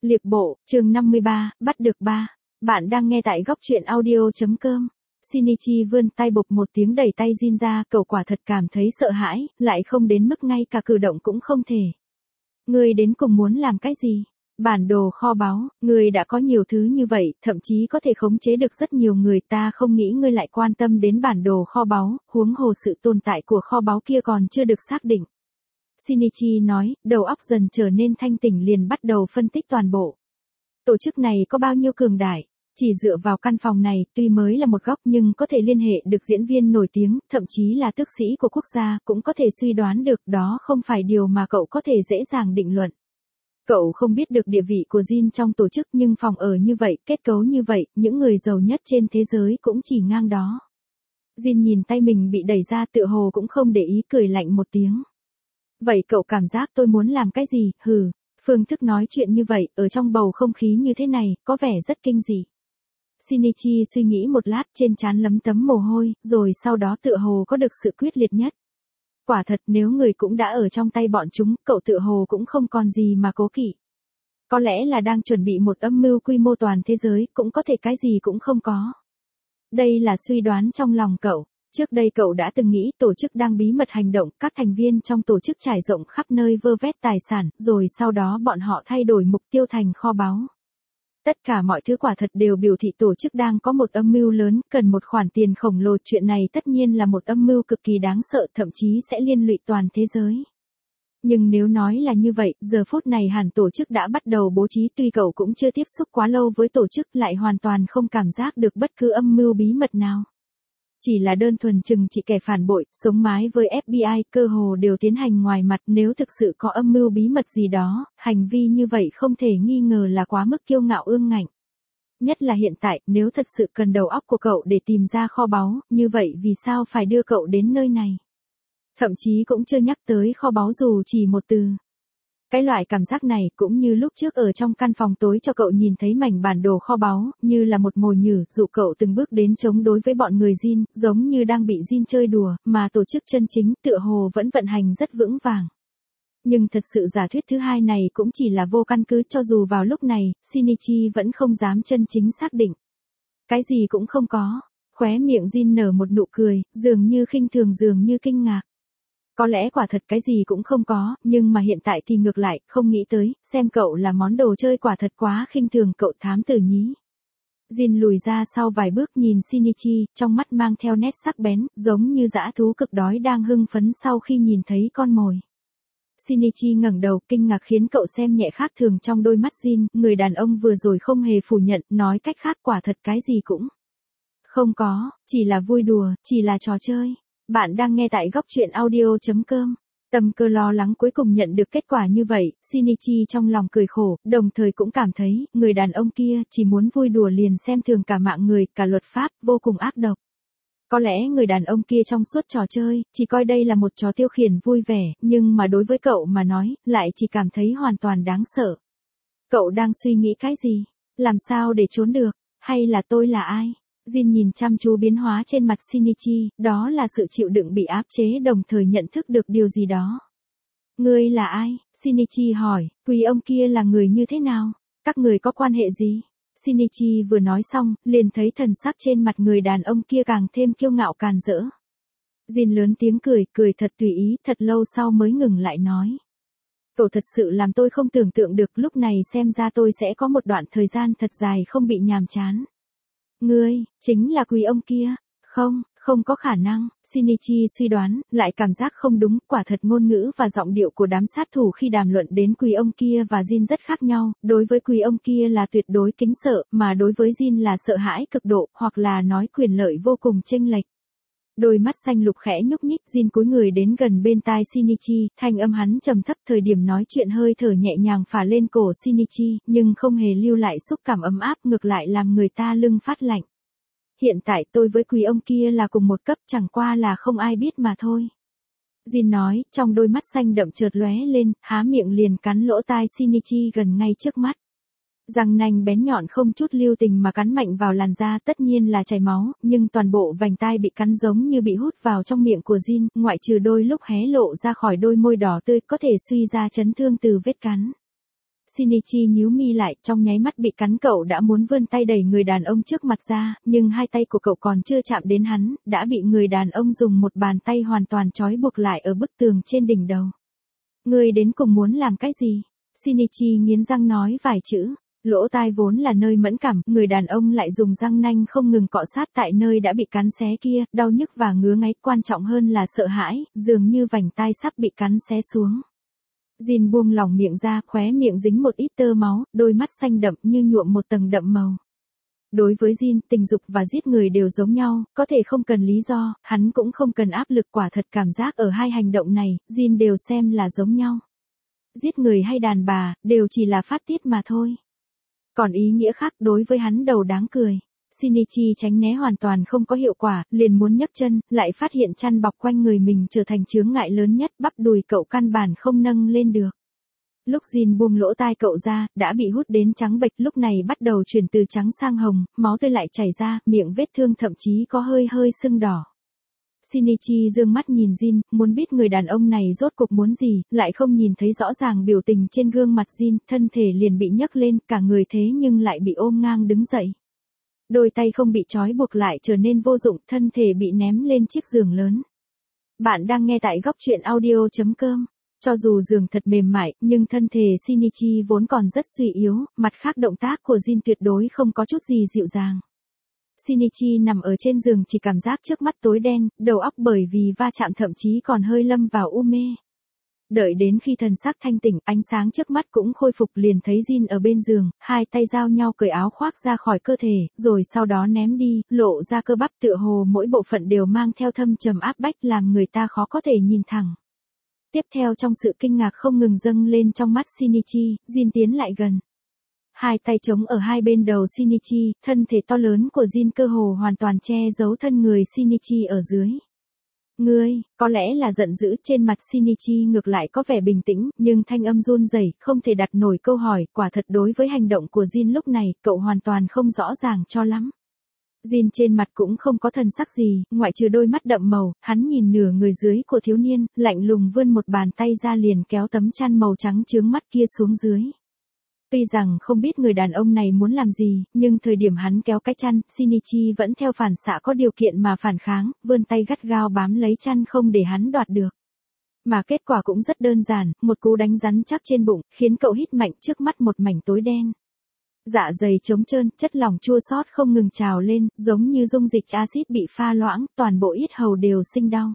Liệp bộ, chương 53, bắt được ba. Bạn đang nghe tại góc truyện audio.com. Shinichi vươn tay bộp một tiếng đẩy tay Jin ra, cậu quả thật cảm thấy sợ hãi, lại không đến mức ngay cả cử động cũng không thể. Ngươi đến cùng muốn làm cái gì? Bản đồ kho báu, ngươi đã có nhiều thứ như vậy, thậm chí có thể khống chế được rất nhiều người, ta không nghĩ ngươi lại quan tâm đến bản đồ kho báu, huống hồ sự tồn tại của kho báu kia còn chưa được xác định. Shinichi nói, đầu óc dần trở nên thanh tỉnh liền bắt đầu phân tích toàn bộ. Tổ chức này có bao nhiêu cường đại? Chỉ dựa vào căn phòng này, tuy mới là một góc nhưng có thể liên hệ được diễn viên nổi tiếng, thậm chí là tước sĩ của quốc gia, cũng có thể suy đoán được, đó không phải điều mà cậu có thể dễ dàng định luận. Cậu không biết được địa vị của Jin trong tổ chức nhưng phòng ở như vậy, kết cấu như vậy, những người giàu nhất trên thế giới cũng chỉ ngang đó. Jin nhìn tay mình bị đẩy ra tựa hồ cũng không để ý, cười lạnh một tiếng. Vậy cậu cảm giác tôi muốn làm cái gì? Hừ, phương thức nói chuyện như vậy, ở trong bầu không khí như thế này, có vẻ rất kinh dị. Shinichi suy nghĩ một lát, trên trán lấm tấm mồ hôi, rồi sau đó tựa hồ có được sự quyết liệt nhất. Quả thật nếu người cũng đã ở trong tay bọn chúng, cậu tựa hồ cũng không còn gì mà cố kỵ. Có lẽ là đang chuẩn bị một âm mưu quy mô toàn thế giới, cũng có thể cái gì cũng không có. Đây là suy đoán trong lòng cậu. Trước đây cậu đã từng nghĩ tổ chức đang bí mật hành động, các thành viên trong tổ chức trải rộng khắp nơi vơ vét tài sản, rồi sau đó bọn họ thay đổi mục tiêu thành kho báu. Tất cả mọi thứ quả thật đều biểu thị tổ chức đang có một âm mưu lớn, cần một khoản tiền khổng lồ, chuyện này tất nhiên là một âm mưu cực kỳ đáng sợ, thậm chí sẽ liên lụy toàn thế giới. Nhưng nếu nói là như vậy, giờ phút này hẳn tổ chức đã bắt đầu bố trí, tuy cậu cũng chưa tiếp xúc quá lâu với tổ chức, lại hoàn toàn không cảm giác được bất cứ âm mưu bí mật nào. Chỉ là đơn thuần chừng trị kẻ phản bội, sống mái với FBI, cơ hồ đều tiến hành ngoài mặt, nếu thực sự có âm mưu bí mật gì đó, hành vi như vậy không thể nghi ngờ là quá mức kiêu ngạo ương ngạnh. Nhất là hiện tại, nếu thật sự cần đầu óc của cậu để tìm ra kho báu, như vậy vì sao phải đưa cậu đến nơi này? Thậm chí cũng chưa nhắc tới kho báu dù chỉ một từ. Cái loại cảm giác này cũng như lúc trước ở trong căn phòng tối cho cậu nhìn thấy mảnh bản đồ kho báu, như là một mồi nhử, dụ cậu từng bước đến chống đối với bọn người Jin, giống như đang bị Jin chơi đùa, mà tổ chức chân chính tựa hồ vẫn vận hành rất vững vàng. Nhưng thật sự giả thuyết thứ hai này cũng chỉ là vô căn cứ, cho dù vào lúc này, Shinichi vẫn không dám chân chính xác định. Cái gì cũng không có, khóe miệng Jin nở một nụ cười, dường như khinh thường dường như kinh ngạc. Có lẽ quả thật cái gì cũng không có, nhưng mà hiện tại thì ngược lại, không nghĩ tới, xem cậu là món đồ chơi quả thật quá khinh thường cậu thám tử nhí. Jin lùi ra sau vài bước nhìn Shinichi, trong mắt mang theo nét sắc bén, giống như dã thú cực đói đang hưng phấn sau khi nhìn thấy con mồi. Shinichi ngẩng đầu, kinh ngạc khiến cậu xem nhẹ khác thường trong đôi mắt Jin, người đàn ông vừa rồi không hề phủ nhận, nói cách khác quả thật cái gì cũng không có, chỉ là vui đùa, chỉ là trò chơi. Bạn đang nghe tại góc truyện audio.com. Tâm Cơ lo lắng cuối cùng nhận được kết quả như vậy, Shinichi trong lòng cười khổ, đồng thời cũng cảm thấy, người đàn ông kia chỉ muốn vui đùa liền xem thường cả mạng người, cả luật pháp, vô cùng ác độc. Có lẽ người đàn ông kia trong suốt trò chơi, chỉ coi đây là một trò tiêu khiển vui vẻ, nhưng mà đối với cậu mà nói, lại chỉ cảm thấy hoàn toàn đáng sợ. Cậu đang suy nghĩ cái gì? Làm sao để trốn được? Hay là tôi là ai? Jin nhìn chăm chú biến hóa trên mặt Shinichi, đó là sự chịu đựng bị áp chế đồng thời nhận thức được điều gì đó. Ngươi là ai? Shinichi hỏi, quý ông kia là người như thế nào? Các người có quan hệ gì? Shinichi vừa nói xong, liền thấy thần sắc trên mặt người đàn ông kia càng thêm kiêu ngạo càn rỡ. Jin lớn tiếng cười, cười thật tùy ý, thật lâu sau mới ngừng lại nói. Cậu thật sự làm tôi không tưởng tượng được, lúc này xem ra tôi sẽ có một đoạn thời gian thật dài không bị nhàm chán. Ngươi, chính là quý ông kia. Không có khả năng, Shinichi suy đoán, lại cảm giác không đúng, quả thật ngôn ngữ và giọng điệu của đám sát thủ khi đàm luận đến quý ông kia và Jin rất khác nhau, đối với quý ông kia là tuyệt đối kính sợ, mà đối với Jin là sợ hãi cực độ, hoặc là nói quyền lợi vô cùng chênh lệch. Đôi mắt xanh lục khẽ nhúc nhích, Jin cúi người đến gần bên tai Shinichi, thanh âm hắn trầm thấp, thời điểm nói chuyện hơi thở nhẹ nhàng phả lên cổ Shinichi, nhưng không hề lưu lại xúc cảm ấm áp, ngược lại làm người ta lưng phát lạnh. Hiện tại tôi với quý ông kia là cùng một cấp, chẳng qua là không ai biết mà thôi. Jin nói, trong đôi mắt xanh đậm chợt lóe lên, há miệng liền cắn lỗ tai Shinichi gần ngay trước mắt. Răng nanh bén nhọn không chút lưu tình mà cắn mạnh vào làn da, tất nhiên là chảy máu, nhưng toàn bộ vành tai bị cắn giống như bị hút vào trong miệng của Jin, ngoại trừ đôi lúc hé lộ ra khỏi đôi môi đỏ tươi, có thể suy ra chấn thương từ vết cắn. Shinichi nhíu mi lại, trong nháy mắt bị cắn cậu đã muốn vươn tay đẩy người đàn ông trước mặt ra, nhưng hai tay của cậu còn chưa chạm đến hắn, đã bị người đàn ông dùng một bàn tay hoàn toàn trói buộc lại ở bức tường trên đỉnh đầu. Ngươi đến cùng muốn làm cái gì? Shinichi nghiến răng nói vài chữ. Lỗ tai vốn là nơi mẫn cảm, người đàn ông lại dùng răng nanh không ngừng cọ sát tại nơi đã bị cắn xé kia, đau nhức và ngứa ngáy, quan trọng hơn là sợ hãi, dường như vành tai sắp bị cắn xé xuống. Jin buông lỏng miệng ra, khóe miệng dính một ít tơ máu, đôi mắt xanh đậm như nhuộm một tầng đậm màu. Đối với Jin, tình dục và giết người đều giống nhau, có thể không cần lý do, hắn cũng không cần áp lực, quả thật cảm giác ở hai hành động này, Jin đều xem là giống nhau. Giết người hay đàn bà, đều chỉ là phát tiết mà thôi. Còn ý nghĩa khác đối với hắn đầu đáng cười. Shinichi tránh né hoàn toàn không có hiệu quả, liền muốn nhấc chân, lại phát hiện chăn bọc quanh người mình trở thành chướng ngại lớn nhất, bắp đùi cậu căn bản không nâng lên được. Lúc Jin buông lỗ tai cậu ra, đã bị hút đến trắng bệch, lúc này bắt đầu chuyển từ trắng sang hồng, máu tươi lại chảy ra, miệng vết thương thậm chí có hơi sưng đỏ. Shinichi dương mắt nhìn Jin, muốn biết người đàn ông này rốt cuộc muốn gì, lại không nhìn thấy rõ ràng biểu tình trên gương mặt Jin, thân thể liền bị nhấc lên, cả người thế nhưng lại bị ôm ngang đứng dậy. Đôi tay không bị trói buộc lại trở nên vô dụng, thân thể bị ném lên chiếc giường lớn. Bạn đang nghe tại góc truyện audio.com. Cho dù giường thật mềm mại, nhưng thân thể Shinichi vốn còn rất suy yếu, mặt khác động tác của Jin tuyệt đối không có chút gì dịu dàng. Shinichi nằm ở trên giường chỉ cảm giác trước mắt tối đen, đầu óc bởi vì va chạm thậm chí còn hơi lâm vào u mê. Đợi đến khi thần sắc thanh tỉnh, ánh sáng trước mắt cũng khôi phục, liền thấy Jin ở bên giường, hai tay giao nhau cởi áo khoác ra khỏi cơ thể, rồi sau đó ném đi, lộ ra cơ bắp tựa hồ mỗi bộ phận đều mang theo thâm trầm áp bách làm người ta khó có thể nhìn thẳng. Tiếp theo trong sự kinh ngạc không ngừng dâng lên trong mắt Shinichi, Jin tiến lại gần. Hai tay chống ở hai bên đầu Shinichi, thân thể to lớn của Jin cơ hồ hoàn toàn che giấu thân người Shinichi ở dưới. Ngươi, có lẽ là giận dữ, trên mặt Shinichi ngược lại có vẻ bình tĩnh, nhưng thanh âm run rẩy, không thể đặt nổi câu hỏi, quả thật đối với hành động của Jin lúc này, cậu hoàn toàn không rõ ràng cho lắm. Jin trên mặt cũng không có thần sắc gì, ngoại trừ đôi mắt đậm màu, hắn nhìn nửa người dưới của thiếu niên, lạnh lùng vươn một bàn tay ra liền kéo tấm chăn màu trắng chướng mắt kia xuống dưới. Tuy rằng không biết người đàn ông này muốn làm gì, nhưng thời điểm hắn kéo cái chăn, Shinichi vẫn theo phản xạ có điều kiện mà phản kháng, vươn tay gắt gao bám lấy chăn không để hắn đoạt được. Mà kết quả cũng rất đơn giản, một cú đánh rắn chắc trên bụng, khiến cậu hít mạnh, trước mắt một mảnh tối đen. Dạ dày trống trơn, chất lỏng chua xót không ngừng trào lên, giống như dung dịch axit bị pha loãng, toàn bộ yết hầu đều sinh đau.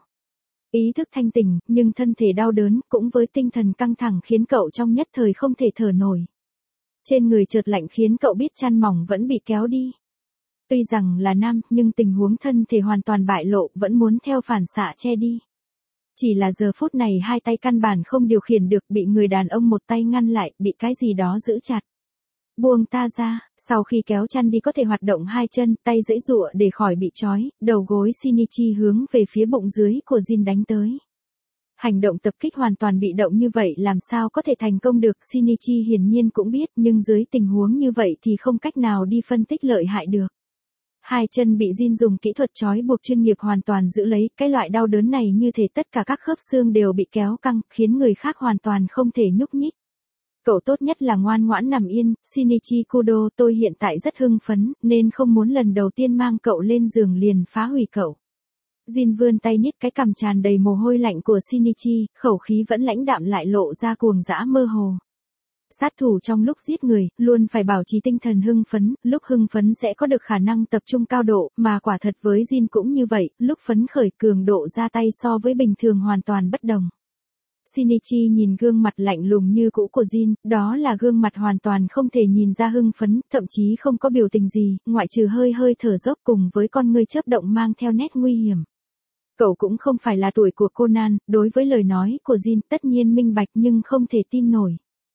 Ý thức thanh tỉnh, nhưng thân thể đau đớn, cũng với tinh thần căng thẳng khiến cậu trong nhất thời không thể thở nổi. Trên người chợt lạnh khiến cậu biết chăn mỏng vẫn bị kéo đi. Tuy rằng là nam, nhưng tình huống thân thể hoàn toàn bại lộ, vẫn muốn theo phản xạ che đi. Chỉ là giờ phút này hai tay căn bản không điều khiển được, bị người đàn ông một tay ngăn lại, bị cái gì đó giữ chặt. Buông ta ra, sau khi kéo chăn đi có thể hoạt động hai chân, tay giãy giụa để khỏi bị trói, đầu gối Shinichi hướng về phía bụng dưới của Jin đánh tới. Hành động tập kích hoàn toàn bị động như vậy làm sao có thể thành công được, Shinichi hiển nhiên cũng biết, nhưng dưới tình huống như vậy thì không cách nào đi phân tích lợi hại được. Hai chân bị Jin dùng kỹ thuật trói buộc chuyên nghiệp hoàn toàn giữ lấy, cái loại đau đớn này như thể tất cả các khớp xương đều bị kéo căng, khiến người khác hoàn toàn không thể nhúc nhích. Cậu tốt nhất là ngoan ngoãn nằm yên, Shinichi Kudo, tôi hiện tại rất hưng phấn, nên không muốn lần đầu tiên mang cậu lên giường liền phá hủy cậu. Jin vươn tay nít cái cằm tràn đầy mồ hôi lạnh của Shinichi, khẩu khí vẫn lãnh đạm lại lộ ra cuồng dã mơ hồ. Sát thủ trong lúc giết người, luôn phải bảo trì tinh thần hưng phấn, lúc hưng phấn sẽ có được khả năng tập trung cao độ, mà quả thật với Jin cũng như vậy, lúc phấn khởi cường độ ra tay so với bình thường hoàn toàn bất đồng. Shinichi nhìn gương mặt lạnh lùng như cũ của Jin, đó là gương mặt hoàn toàn không thể nhìn ra hưng phấn, thậm chí không có biểu tình gì, ngoại trừ hơi thở dốc cùng với con ngươi chớp động mang theo nét nguy hiểm. Cậu cũng không phải là tuổi của Conan, đối với lời nói của Jin tất nhiên minh bạch nhưng không thể tin nổi.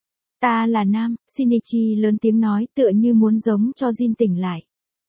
Ta là nam, Shinichi lớn tiếng nói tựa như muốn giống cho Jin tỉnh lại.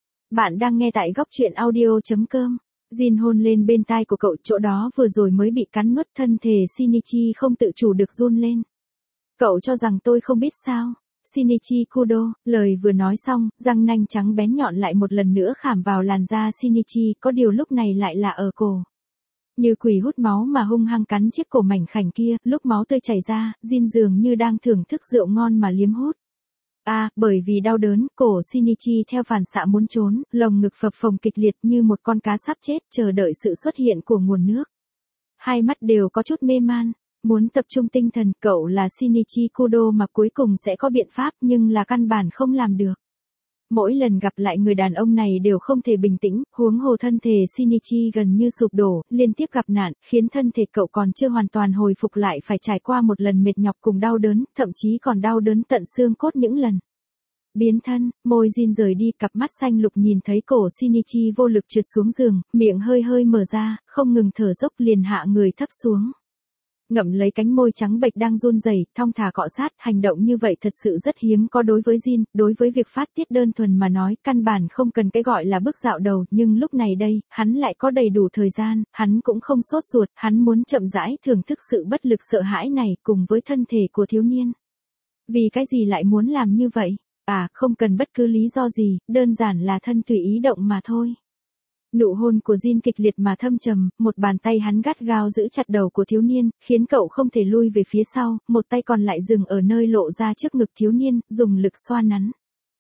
Bạn đang nghe tại góc truyện audio.com. Jin hôn lên bên tai của cậu, chỗ đó vừa rồi mới bị cắn nuốt, thân thể Shinichi không tự chủ được run lên. Cậu cho rằng tôi không biết sao? Shinichi Kudo, lời vừa nói xong, răng nanh trắng bén nhọn lại một lần nữa khảm vào làn da Shinichi, có điều lúc này lại là ở cổ. Như quỷ hút máu mà hung hăng cắn chiếc cổ mảnh khảnh kia, lúc máu tươi chảy ra, Jin dường như đang thưởng thức rượu ngon mà liếm hút. Bởi vì đau đớn, cổ Shinichi theo phản xạ muốn trốn, lồng ngực phập phồng kịch liệt như một con cá sắp chết, chờ đợi sự xuất hiện của nguồn nước. Hai mắt đều có chút mê man, muốn tập trung tinh thần, cậu là Shinichi Kudo mà cuối cùng sẽ có biện pháp nhưng là căn bản không làm được. Mỗi lần gặp lại người đàn ông này đều không thể bình tĩnh, huống hồ thân thể Shinichi gần như sụp đổ, liên tiếp gặp nạn, khiến thân thể cậu còn chưa hoàn toàn hồi phục lại phải trải qua một lần mệt nhọc cùng đau đớn, thậm chí còn đau đớn tận xương cốt những lần. Biến thân, môi Jin rời đi, cặp mắt xanh lục nhìn thấy cổ Shinichi vô lực trượt xuống giường, miệng hơi hơi mở ra, không ngừng thở dốc liền hạ người thấp xuống. Ngậm lấy cánh môi trắng bệch đang run rẩy, thong thả cọ sát, hành động như vậy thật sự rất hiếm có đối với Jin, đối với việc phát tiết đơn thuần mà nói, căn bản không cần cái gọi là bước dạo đầu, nhưng lúc này đây, hắn lại có đầy đủ thời gian, hắn cũng không sốt ruột, hắn muốn chậm rãi thưởng thức sự bất lực sợ hãi này cùng với thân thể của thiếu niên. Vì cái gì lại muốn làm như vậy? Không cần bất cứ lý do gì, đơn giản là thân tùy ý động mà thôi. Nụ hôn của Jin kịch liệt mà thâm trầm, một bàn tay hắn gắt gao giữ chặt đầu của thiếu niên, khiến cậu không thể lui về phía sau, một tay còn lại dừng ở nơi lộ ra trước ngực thiếu niên, dùng lực xoa nắn.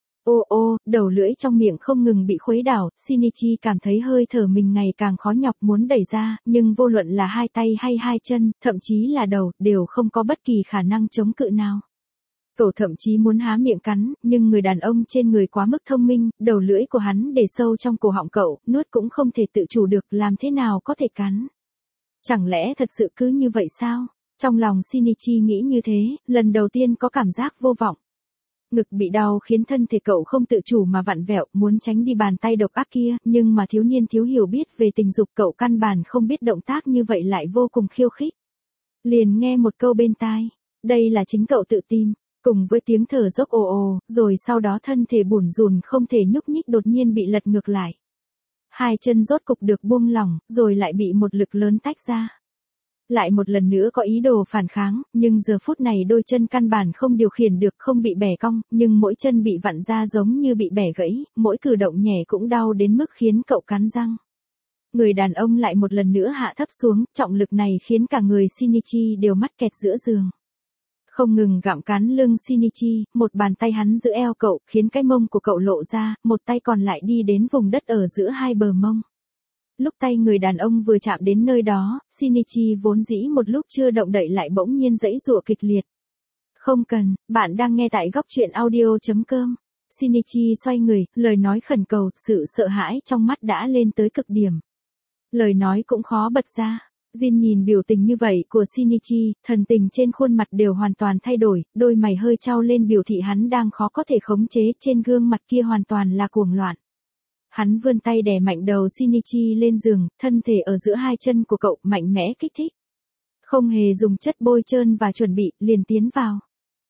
Đầu lưỡi trong miệng không ngừng bị khuấy đảo, Shinichi cảm thấy hơi thở mình ngày càng khó nhọc muốn đẩy ra, nhưng vô luận là hai tay hay hai chân, thậm chí là đầu, đều không có bất kỳ khả năng chống cự nào. Cậu thậm chí muốn há miệng cắn, nhưng người đàn ông trên người quá mức thông minh, đầu lưỡi của hắn để sâu trong cổ họng cậu, nuốt cũng không thể tự chủ được, làm thế nào có thể cắn. Chẳng lẽ thật sự cứ như vậy sao? Trong lòng Shinichi nghĩ như thế, lần đầu tiên có cảm giác vô vọng. Ngực bị đau khiến thân thể cậu không tự chủ mà vặn vẹo, muốn tránh đi bàn tay độc ác kia, nhưng mà thiếu niên thiếu hiểu biết về tình dục, cậu căn bản không biết động tác như vậy lại vô cùng khiêu khích. Liền nghe một câu bên tai, đây là chính cậu tự tìm. Cùng với tiếng thở dốc rồi sau đó thân thể bủn rủn không thể nhúc nhích đột nhiên bị lật ngược lại. Hai chân rốt cục được buông lỏng, rồi lại bị một lực lớn tách ra. Lại một lần nữa có ý đồ phản kháng, nhưng giờ phút này đôi chân căn bản không điều khiển được, không bị bẻ cong, nhưng mỗi chân bị vặn ra giống như bị bẻ gãy, mỗi cử động nhẹ cũng đau đến mức khiến cậu cắn răng. Người đàn ông lại một lần nữa hạ thấp xuống, trọng lực này khiến cả người Shinichi đều mắc kẹt giữa giường. Không ngừng gặm cắn lưng Shinichi, một bàn tay hắn giữ eo cậu, khiến cái mông của cậu lộ ra, một tay còn lại đi đến vùng đất ở giữa hai bờ mông. Lúc tay người đàn ông vừa chạm đến nơi đó, Shinichi vốn dĩ một lúc chưa động đậy lại bỗng nhiên giãy giụa kịch liệt. Không cần, bạn đang nghe tại góc truyện audio.com. Shinichi xoay người, lời nói khẩn cầu, sự sợ hãi trong mắt đã lên tới cực điểm. Lời nói cũng khó bật ra. Jin nhìn biểu tình như vậy của Shinichi, thần tình trên khuôn mặt đều hoàn toàn thay đổi, đôi mày hơi chau lên biểu thị hắn đang khó có thể khống chế, trên gương mặt kia hoàn toàn là cuồng loạn. Hắn vươn tay đè mạnh đầu Shinichi lên giường, thân thể ở giữa hai chân của cậu mạnh mẽ kích thích. Không hề dùng chất bôi trơn và chuẩn bị, liền tiến vào.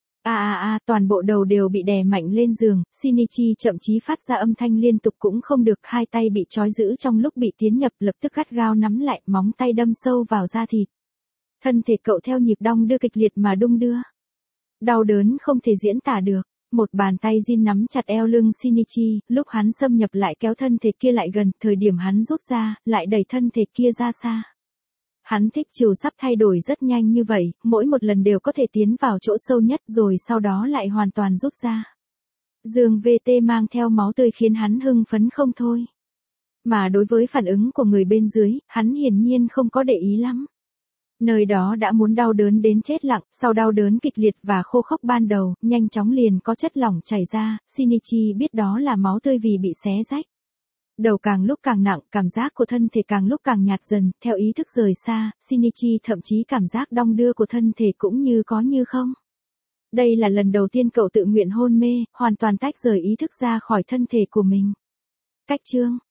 Toàn bộ đầu đều bị đè mạnh lên giường, Shinichi chậm chí phát ra âm thanh liên tục cũng không được, hai tay bị trói giữ trong lúc bị tiến nhập, lập tức gắt gao nắm lại, móng tay đâm sâu vào da thịt. Thân thể cậu theo nhịp đong đưa kịch liệt mà đung đưa. Đau đớn không thể diễn tả được. Một bàn tay Jin nắm chặt eo lưng Shinichi, lúc hắn xâm nhập lại kéo thân thể kia lại gần, thời điểm hắn rút ra, lại đẩy thân thể kia ra xa. Hắn thích chiều sắp thay đổi rất nhanh như vậy, mỗi một lần đều có thể tiến vào chỗ sâu nhất rồi sau đó lại hoàn toàn rút ra. Dương VT mang theo máu tươi khiến hắn hưng phấn không thôi. Mà đối với phản ứng của người bên dưới, hắn hiển nhiên không có để ý lắm. Nơi đó đã muốn đau đớn đến chết lặng, sau đau đớn kịch liệt và khô khốc ban đầu, nhanh chóng liền có chất lỏng chảy ra, Shinichi biết đó là máu tươi vì bị xé rách. Đầu càng lúc càng nặng, cảm giác của thân thể càng lúc càng nhạt dần, theo ý thức rời xa, Shinichi thậm chí cảm giác đong đưa của thân thể cũng như có như không. Đây là lần đầu tiên cậu tự nguyện hôn mê, hoàn toàn tách rời ý thức ra khỏi thân thể của mình. Cách chương